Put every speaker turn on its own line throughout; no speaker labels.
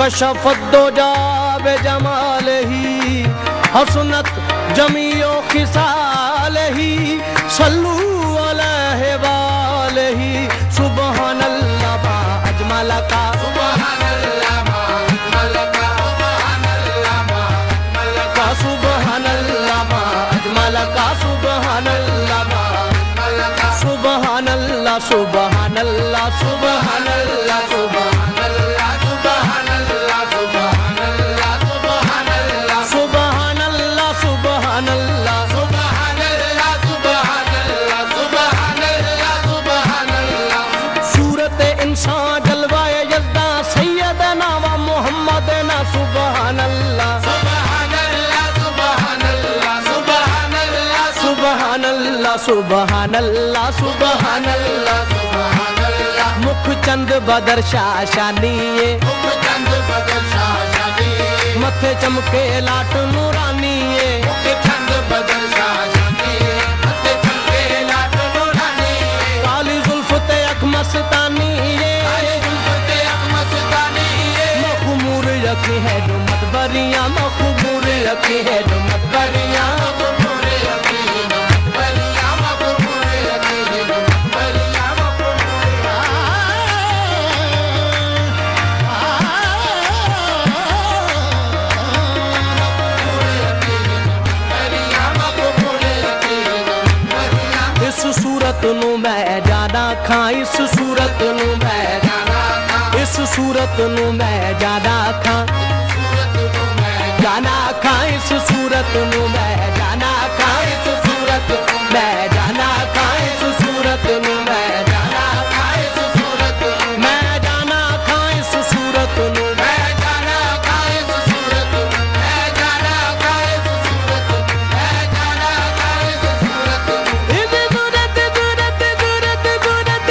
कशफत दोजा बेजमालिही हसनत जमीओ खिसालिही सल्लू अलैहि वालिही सुबहानल्लाह मा अजमलका सुबहानल्लाह मा अजमलका सुबहानल्लाह मा अजमलका सुबहानल्लाह मा अजमलका सुबहानल्लाह सुबहानल्लाह सुबहानल्लाह सुबहानल्लाह सुबहानल्लाह सुबहानल्लाह सुबहानल्लाह सुबहानल्लाह सुबहानल्लाह सुबहानल्लाह सुबहानल्लाह सुबहानल्लाह सुबहानल्लाह सूरत इंसान जलवाए यज़्दा सैयदना व मुहम्मदना सुबहानल्लाह सुबहानल्लाह सुबहानल्लाह सुबहानल्लाह सुबहानल्लाह सुबहानल्लाह सुबहानल्लाह सुबहानल्लाह मुख चंद बदर शाशानिए मुख चंद बदर शाशानिए मथे चमके लाट नूरानिए मुख चंद बदर शाशानिए मथे चमके लाट नूरानिए काली जुल्फ ते अख मस्तानिए काली जुल्फ ते अख मस्तानिए मखमूर रखी है जो मतबरियां मखमूर रखी है जो मतबरियां मखमूर रखी है जो मतबरियां मखमूर रखी है जो मतबरियां इस सूरत नू मैं जाना खां इस सूरत नू मैं जाना खां इस सूरत नू मैं जाना खां जाना खां इस सूरत नू मैं जाना खां इस सूरत मैं जाना खां इस सूरत नू मैं जाना खां इस सूरत मैं जाना खां इस सूरत नू मैं जाना खां इस सूरत मैं जाना खां इस सूरत मैं जाना खां इस सूरत इस सूरत सूरत सूरत सूरत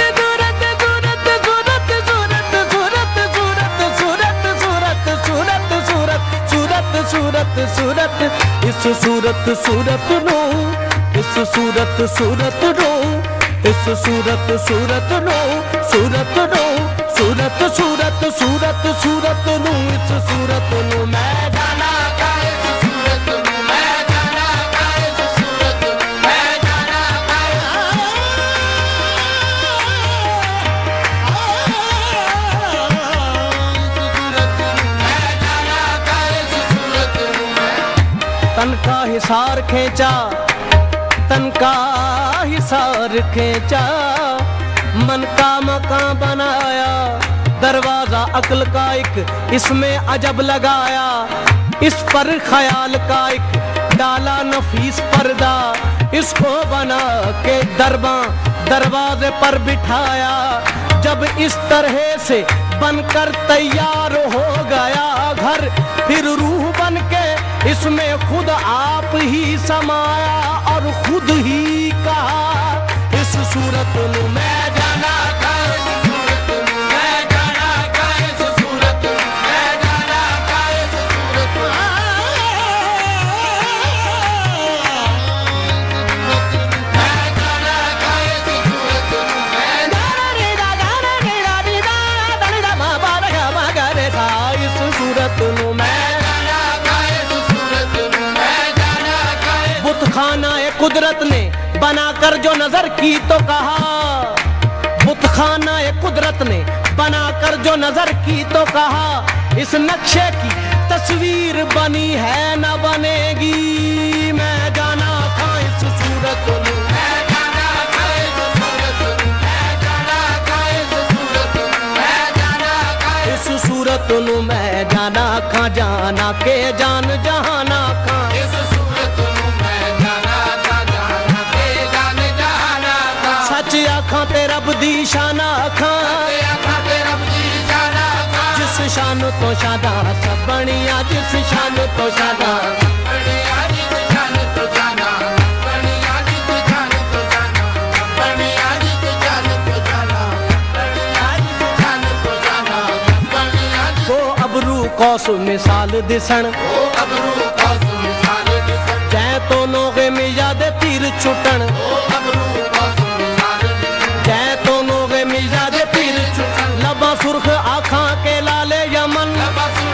सूरत सूरत इस सूरत सूरत नो इस सूरत सूरत नो इस सूरत सूरत नो सूरत नो सूरत सूरत सूरत सूरत नो इस सूरत नो मैं जाना का इस सूरत नो मैं जाना का इस सूरत मैं जाना का तन का हिसार खींचा तन का हिसार खींचा मन का मकान बनाया दरवाजा अक्ल का एक इसमें अजब लगाया इस पर ख्याल का एक डाला नफीस पर्दा इसको बना के दरवाजे पर बिठाया जब इस तरह से बनकर तैयार हो गया घर फिर रूह बन के इसमें खुद आप ही समाया और खुद ही कहा इस सूरत में मैं जाना का इस सूरत में मैं जाना का इस सूरत में मैं जाना का इस सूरत में मैं जाना का इस सूरत में मैं जाना रे दादा रे दादी दा दलदा मा बारा मगरे सा इस सूरत में मैं बुतखाना कुदरत ने बनाकर जो नजर की तो कहा बुतखाना कुदरत ने बनाकर जो नजर की तो कहा इस नक्शे की तस्वीर बनी है न बनेगी मैं जाना था इस सूरत में मैं जाना था इस सूरत में मैं जाना था इस सूरत में मैं जाना था इस सूरत में मैं जाना खा जाना के जान जहाना खा इस सूरत में मैं जाना था जाना के जान जहाना खा सच आखा तेरा बदी शाना खा जिस शान तो शादा सब बनिया जिस शान तो शादा बनिया जिस शान तो शादा बनिया जिस शान तो शादा बनिया जिस शान तो शादा बनिया जिस शान तो शादा बनिया वो अबरू कौस मिसाल दिसन वो अबरू कौस मिसाल दिसन जै तो नोगे में याद तीर छुटन वो अबरू कौस मिसाल दिसन जै तो नोगे में याद तीर छुटन लबा सुर्ख आँखां के लाले यमन